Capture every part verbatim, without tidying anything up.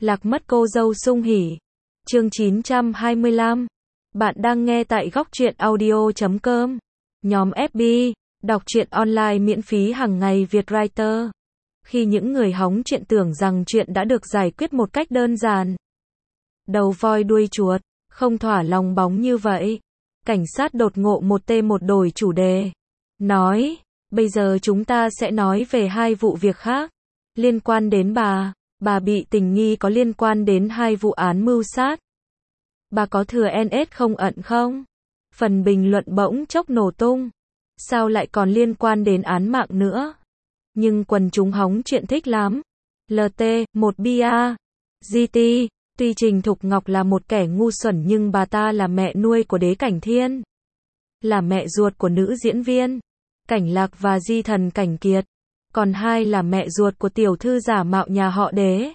Lạc mất cô dâu sung hỉ. Chương chín trăm hai mươi lăm. Bạn đang nghe tại góc truyện audio chấm com. Nhóm ép bê, đọc truyện online miễn phí hàng ngày Việt Writer. Khi những người hóng chuyện tưởng rằng chuyện đã được giải quyết một cách đơn giản. Đầu voi đuôi chuột, không thỏa lòng bóng như vậy. Cảnh sát đột ngộ một tê một đổi chủ đề. Nói, bây giờ chúng ta sẽ nói về hai vụ việc khác. Liên quan đến bà, bà bị tình nghi có liên quan đến hai vụ án mưu sát. Bà có thừa en ét không ẩn không? Phần bình luận bỗng chốc nổ tung. Sao lại còn liên quan đến án mạng nữa? Nhưng quần chúng hóng chuyện thích lắm. lờ tê, một bia. giê tê, tuy Trình Thục Ngọc là một kẻ ngu xuẩn nhưng bà ta là mẹ nuôi của Đế Cảnh Thiên. Là mẹ ruột của nữ diễn viên Cảnh Lạc và di thần Cảnh Kiệt. Còn hai là mẹ ruột của tiểu thư giả mạo nhà họ Đế.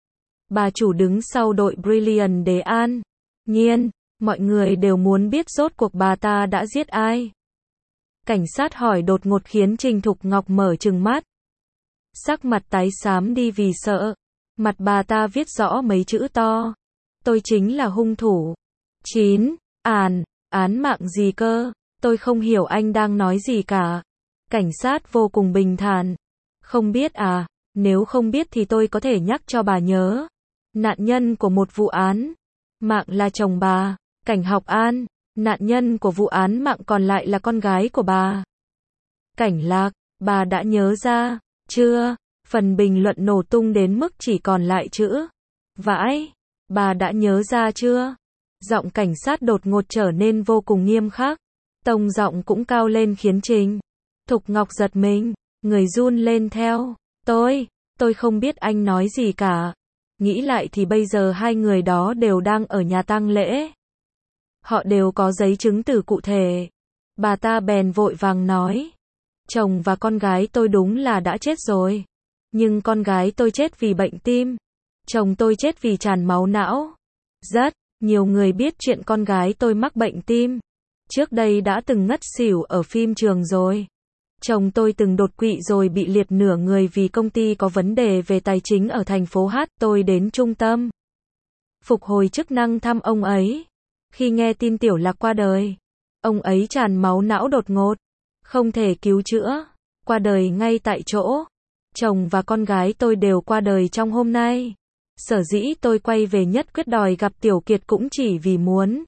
Bà chủ đứng sau đội Brilliant Đế An. Nhiên, mọi người đều muốn biết rốt cuộc bà ta đã giết ai. Cảnh sát hỏi đột ngột khiến Trình Thục Ngọc mở trừng mắt. Sắc mặt tái xám đi vì sợ. Mặt bà ta viết rõ mấy chữ to. Tôi chính là hung thủ. chín. Àn, án mạng gì cơ? Tôi không hiểu anh đang nói gì cả. Cảnh sát vô cùng bình thản. Không biết à, nếu không biết thì tôi có thể nhắc cho bà nhớ. Nạn nhân của một vụ án mạng là chồng bà, Cảnh Học An. Nạn nhân của vụ án mạng còn lại là con gái của bà, Cảnh Lạc. Bà đã nhớ ra chưa? Phần bình luận nổ tung đến mức chỉ còn lại chữ vãi. Bà đã nhớ ra chưa? Giọng cảnh sát đột ngột trở nên vô cùng nghiêm khắc. Tông giọng cũng cao lên khiến Trình Thục Ngọc giật mình, người run lên theo. Tôi, tôi không biết anh nói gì cả. Nghĩ lại thì bây giờ hai người đó đều đang ở nhà tang lễ. Họ đều có giấy chứng từ cụ thể. Bà ta bèn vội vàng nói. Chồng và con gái tôi đúng là đã chết rồi. Nhưng con gái tôi chết vì bệnh tim. Chồng tôi chết vì tràn máu não. Rất nhiều người biết chuyện con gái tôi mắc bệnh tim. Trước đây đã từng ngất xỉu ở phim trường rồi. Chồng tôi từng đột quỵ rồi bị liệt nửa người vì công ty có vấn đề về tài chính ở thành phố Hát. Tôi đến trung tâm phục hồi chức năng thăm ông ấy. Khi nghe tin Tiểu Lạc qua đời, ông ấy tràn máu não đột ngột, không thể cứu chữa, qua đời ngay tại chỗ. Chồng và con gái tôi đều qua đời trong hôm nay. Sở dĩ tôi quay về Nhất Quyết đòi gặp Tiểu Kiệt cũng chỉ vì muốn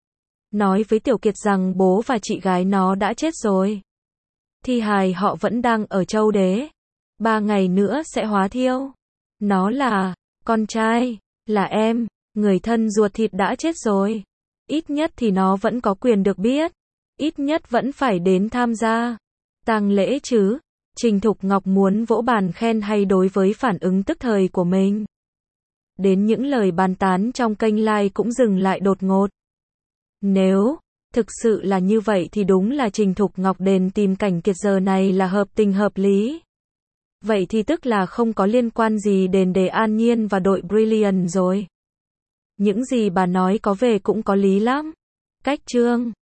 nói với Tiểu Kiệt rằng bố và chị gái nó đã chết rồi. Thi hài họ vẫn đang ở Châu Đế. Ba ngày nữa sẽ hóa thiêu. Nó là con trai, là em, người thân ruột thịt đã chết rồi. Ít nhất thì nó vẫn có quyền được biết. Ít nhất vẫn phải đến tham gia tang lễ chứ. Trình Thục Ngọc muốn vỗ bàn khen hay đối với phản ứng tức thời của mình. Đến những lời bàn tán trong kênh live cũng dừng lại đột ngột. Nếu thực sự là như vậy thì đúng là Trình Thục Ngọc đền tìm Cảnh Kiệt giờ này là hợp tình hợp lý. Vậy thì tức là không có liên quan gì đến Đề An Nhiên và đội Brilliant rồi. Những gì bà nói có vẻ cũng có lý lắm. Cách chương